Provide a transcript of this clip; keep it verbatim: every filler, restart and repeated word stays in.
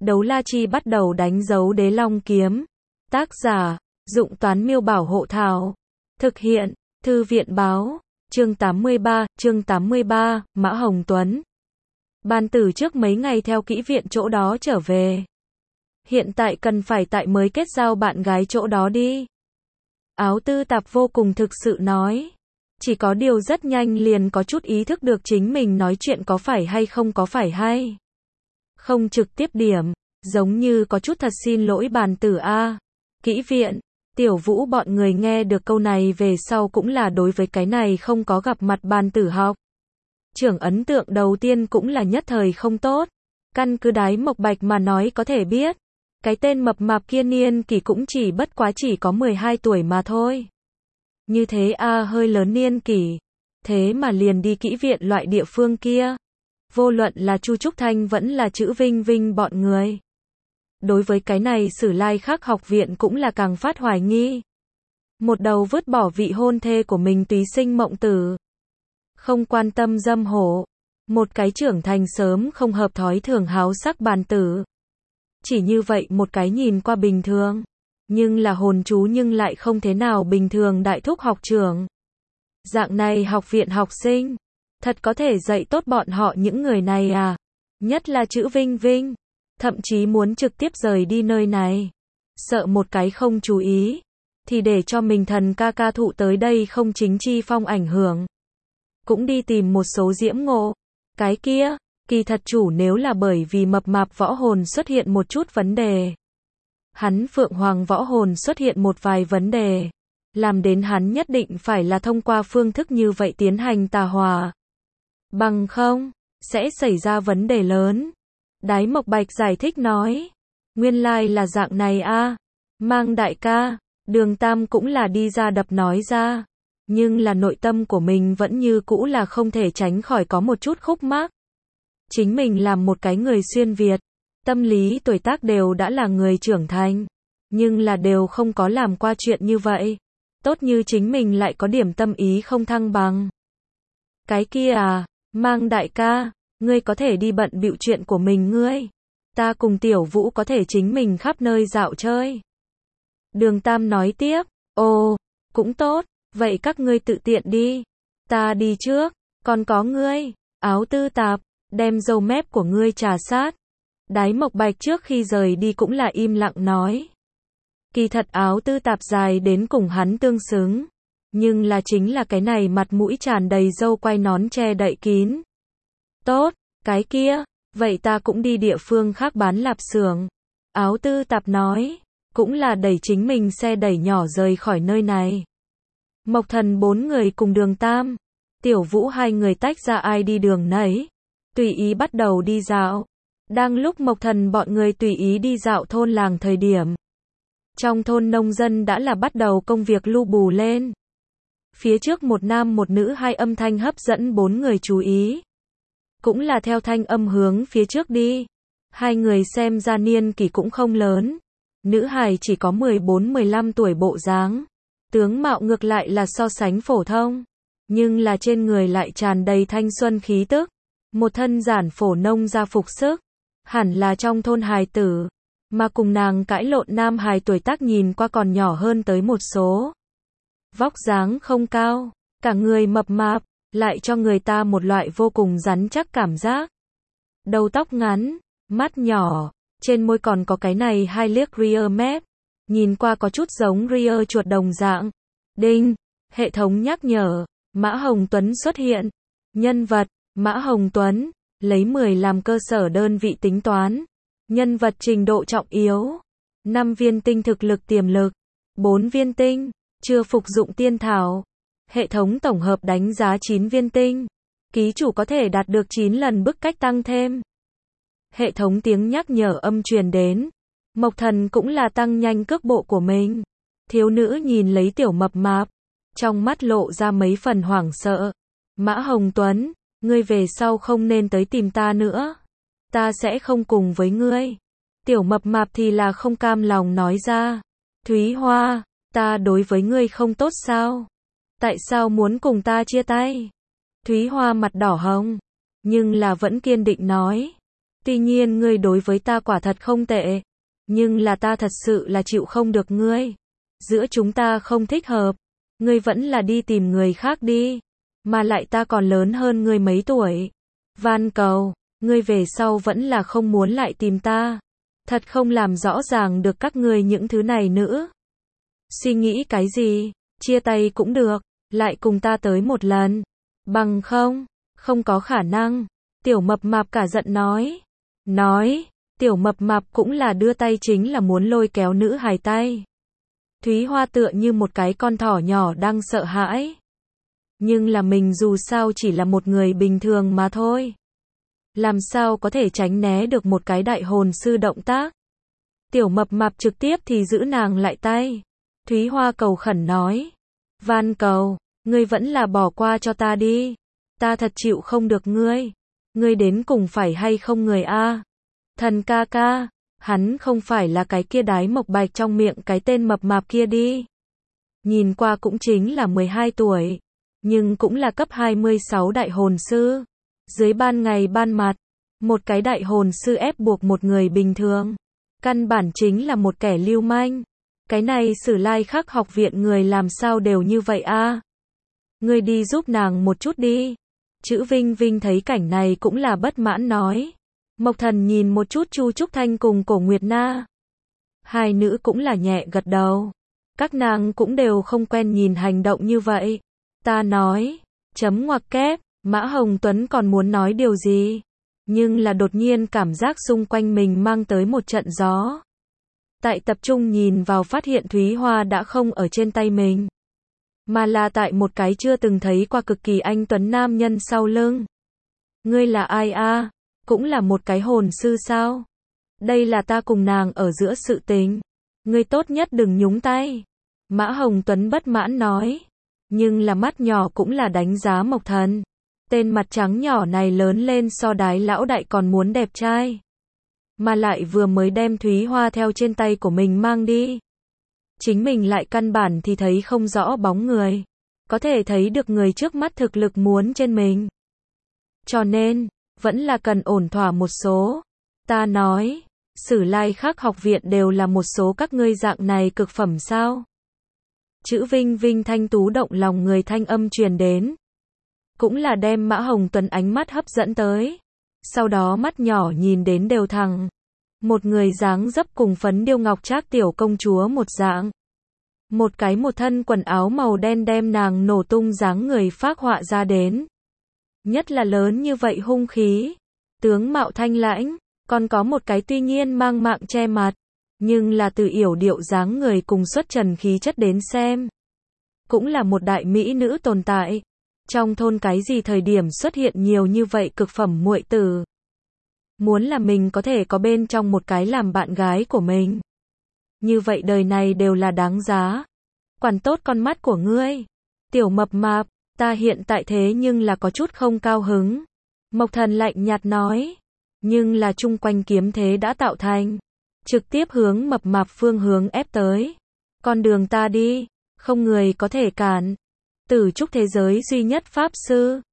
Đấu la chi bắt đầu đánh dấu đế long kiếm. Tác giả, Dụng Toán Miêu Bảo Hộ Thảo. Thực hiện, Thư viện Báo. Chương tám mươi ba, chương tám mươi ba, Mã Hồng Tuấn. Bàn tử trước mấy ngày theo kỹ viện chỗ đó trở về. Hiện tại cần phải tại mới kết giao bạn gái chỗ đó đi. Áo tư tạp vô cùng thực sự nói. Chỉ có điều rất nhanh liền có chút ý thức được chính mình nói chuyện có phải hay không có phải hay. Không trực tiếp điểm, giống như có chút thật xin lỗi bàn tử a. Kỹ viện, Tiểu Vũ bọn người nghe được câu này về sau cũng là đối với cái này không có gặp mặt bàn tử học. Trưởng ấn tượng đầu tiên cũng là nhất thời không tốt. Căn cứ Đái Mộc Bạch mà nói có thể biết. Cái tên mập mạp kia niên kỷ cũng chỉ bất quá chỉ có mười hai tuổi mà thôi. Như thế a hơi lớn niên kỷ. Thế mà liền đi kỹ viện loại địa phương kia. Vô luận là Chu Trúc Thanh vẫn là Chữ Vinh Vinh bọn người. Đối với cái này Sử Lai Khắc học viện cũng là càng phát hoài nghi. Một đầu vứt bỏ vị hôn thê của mình tùy sinh mộng tử. Không quan tâm dâm hổ. Một cái trưởng thành sớm không hợp thói thường háo sắc bàn tử. Chỉ như vậy một cái nhìn qua bình thường. Nhưng là hồn chú nhưng lại không thế nào bình thường đại thúc học trưởng. Dạng này học viện học sinh. Thật có thể dạy tốt bọn họ những người này à. Nhất là Chữ Vinh Vinh. Thậm chí muốn trực tiếp rời đi nơi này. Sợ một cái không chú ý. Thì để cho mình thần ca ca thụ tới đây không chính chi phong ảnh hưởng. Cũng đi tìm một số diễm ngộ. Cái kia, kỳ thật chủ nếu là bởi vì mập mạp võ hồn xuất hiện một chút vấn đề. Hắn Phượng Hoàng võ hồn xuất hiện một vài vấn đề. Làm đến hắn nhất định phải là thông qua phương thức như vậy tiến hành tà hòa. Bằng không, sẽ xảy ra vấn đề lớn. Đái Mộc Bạch giải thích nói. Nguyên lai là dạng này a. Mang đại ca, Đường Tam cũng là đi ra đập nói ra. Nhưng là nội tâm của mình vẫn như cũ là không thể tránh khỏi có một chút khúc mắc. Chính mình làm một cái người xuyên Việt. Tâm lý tuổi tác đều đã là người trưởng thành. Nhưng là đều không có làm qua chuyện như vậy. Tốt như chính mình lại có điểm tâm ý không thăng bằng. Cái kia à, Mang đại ca, ngươi có thể đi bận bịu chuyện của mình ngươi. Ta cùng Tiểu Vũ có thể chính mình khắp nơi dạo chơi. Đường Tam nói tiếp, ồ, cũng tốt, vậy các ngươi tự tiện đi. Ta đi trước, còn có ngươi, Áo tư tạp, đem râu mép của ngươi trà sát. Đái Mộc Bạch trước khi rời đi cũng là im lặng nói. Kỳ thật Áo tư tạp dài đến cùng hắn tương xứng. Nhưng là chính là cái này mặt mũi tràn đầy râu quai nón che đậy kín. Tốt, cái kia, vậy ta cũng đi địa phương khác bán lạp xưởng. Áo tư tạp nói, cũng là đẩy chính mình xe đẩy nhỏ rời khỏi nơi này. Mộc Thần bốn người cùng Đường Tam, Tiểu Vũ hai người tách ra ai đi đường nấy. Tùy ý bắt đầu đi dạo. Đang lúc Mộc Thần bọn người tùy ý đi dạo thôn làng thời điểm. Trong thôn nông dân đã là bắt đầu công việc lu bù lên. Phía trước một nam một nữ hai âm thanh hấp dẫn bốn người chú ý. Cũng là theo thanh âm hướng phía trước đi. Hai người xem ra niên kỷ cũng không lớn. Nữ hài chỉ có mười bốn mười lăm tuổi bộ dáng. Tướng mạo ngược lại là so sánh phổ thông. Nhưng là trên người lại tràn đầy thanh xuân khí tức. Một thân giản phổ nông gia phục sức. Hẳn là trong thôn hài tử. Mà cùng nàng cãi lộn nam hài tuổi tác nhìn qua còn nhỏ hơn tới một số. Vóc dáng không cao, cả người mập mạp, lại cho người ta một loại vô cùng rắn chắc cảm giác. Đầu tóc ngắn, mắt nhỏ, trên môi còn có cái này hai liếc rear mép, nhìn qua có chút giống rear chuột đồng dạng. Đinh, hệ thống nhắc nhở, Mã Hồng Tuấn xuất hiện. Nhân vật, Mã Hồng Tuấn, lấy mười làm cơ sở đơn vị tính toán. Nhân vật trình độ trọng yếu, năm viên tinh thực lực tiềm lực, bốn viên tinh. Chưa phục dụng tiên thảo. Hệ thống tổng hợp đánh giá chín viên tinh. Ký chủ có thể đạt được chín lần bức cách tăng thêm. Hệ thống tiếng nhắc nhở âm truyền đến. Mộc Thần cũng là tăng nhanh cước bộ của mình. Thiếu nữ nhìn lấy tiểu mập mạp. Trong mắt lộ ra mấy phần hoảng sợ. Mã Hồng Tuấn, ngươi về sau không nên tới tìm ta nữa. Ta sẽ không cùng với ngươi. Tiểu mập mạp thì là không cam lòng nói ra. Thúy Hoa. Ta đối với ngươi không tốt sao? Tại sao muốn cùng ta chia tay? Thúy Hoa mặt đỏ hồng, nhưng là vẫn kiên định nói. Tuy nhiên ngươi đối với ta quả thật không tệ. Nhưng là ta thật sự là chịu không được ngươi. Giữa chúng ta không thích hợp. Ngươi vẫn là đi tìm người khác đi. Mà lại ta còn lớn hơn ngươi mấy tuổi. Van cầu, ngươi về sau vẫn là không muốn lại tìm ta. Thật không làm rõ ràng được các ngươi những thứ này nữa. Suy nghĩ cái gì, chia tay cũng được, lại cùng ta tới một lần. Bằng không, không có khả năng. Tiểu mập mạp cả giận nói. Nói, tiểu mập mạp cũng là đưa tay chính là muốn lôi kéo nữ hài tay. Thúy Hoa tựa như một cái con thỏ nhỏ đang sợ hãi. Nhưng là mình dù sao chỉ là một người bình thường mà thôi. Làm sao có thể tránh né được một cái đại hồn sư động tác. Tiểu mập mạp trực tiếp thì giữ nàng lại tay. Thúy Hoa cầu khẩn nói. Van cầu, ngươi vẫn là bỏ qua cho ta đi. Ta thật chịu không được ngươi. Ngươi đến cùng phải hay không người a? Thần ca ca, hắn không phải là cái kia đái mộc bạch trong miệng cái tên mập mạp kia đi. Nhìn qua cũng chính là mười hai tuổi. Nhưng cũng là cấp hai mươi sáu đại hồn sư. Dưới ban ngày ban mặt, một cái đại hồn sư ép buộc một người bình thường. Căn bản chính là một kẻ lưu manh. Cái này Sử Lai Khắc học viện người làm sao đều như vậy a? Ngươi đi giúp nàng một chút đi. Chữ Vinh Vinh thấy cảnh này cũng là bất mãn nói. Mộc Thần nhìn một chút Chu Trúc Thanh cùng Cổ Nguyệt Na. Hai nữ cũng là nhẹ gật đầu. Các nàng cũng đều không quen nhìn hành động như vậy. Ta nói, chấm ngoặc kép, Mã Hồng Tuấn còn muốn nói điều gì. Nhưng là đột nhiên cảm giác xung quanh mình mang tới một trận gió. Tại tập trung nhìn vào phát hiện Thúy Hoa đã không ở trên tay mình. Mà là tại một cái chưa từng thấy qua cực kỳ anh tuấn nam nhân sau lưng. Ngươi là ai a? Cũng là một cái hồn sư sao? Đây là ta cùng nàng ở giữa sự tình. Ngươi tốt nhất đừng nhúng tay. Mã Hồng Tuấn bất mãn nói. Nhưng là mắt nhỏ cũng là đánh giá Mộc Thần. Tên mặt trắng nhỏ này lớn lên so đái lão đại còn muốn đẹp trai. Mà lại vừa mới đem Thúy Hoa theo trên tay của mình mang đi. Chính mình lại căn bản thì thấy không rõ bóng người. Có thể thấy được người trước mắt thực lực muốn trên mình. Cho nên, vẫn là cần ổn thỏa một số. Ta nói, Sử Lai Khắc học viện đều là một số các ngươi dạng này cực phẩm sao? Chữ Vinh Vinh thanh tú động lòng người thanh âm truyền đến. Cũng là đem Mã Hồng Tuấn ánh mắt hấp dẫn tới. Sau đó mắt nhỏ nhìn đến đều thẳng. Một người dáng dấp cùng phấn điêu ngọc trác tiểu công chúa một dạng. Một cái một thân quần áo màu đen đem nàng nổ tung dáng người phác họa ra đến. Nhất là lớn như vậy hung khí. Tướng mạo thanh lãnh. Còn có một cái tuy nhiên mang mạng che mặt. Nhưng là từ yểu điệu dáng người cùng xuất trần khí chất đến xem. Cũng là một đại mỹ nữ tồn tại. Trong thôn cái gì thời điểm xuất hiện nhiều như vậy cực phẩm muội tử. Muốn là mình có thể có bên trong một cái làm bạn gái của mình. Như vậy đời này đều là đáng giá. Quản tốt con mắt của ngươi. Tiểu mập mạp, ta hiện tại thế nhưng là có chút không cao hứng. Mộc Thần lạnh nhạt nói. Nhưng là chung quanh kiếm thế đã tạo thành. Trực tiếp hướng mập mạp phương hướng ép tới. Con đường ta đi, không người có thể cản. Tử trúc thế giới duy nhất pháp sư.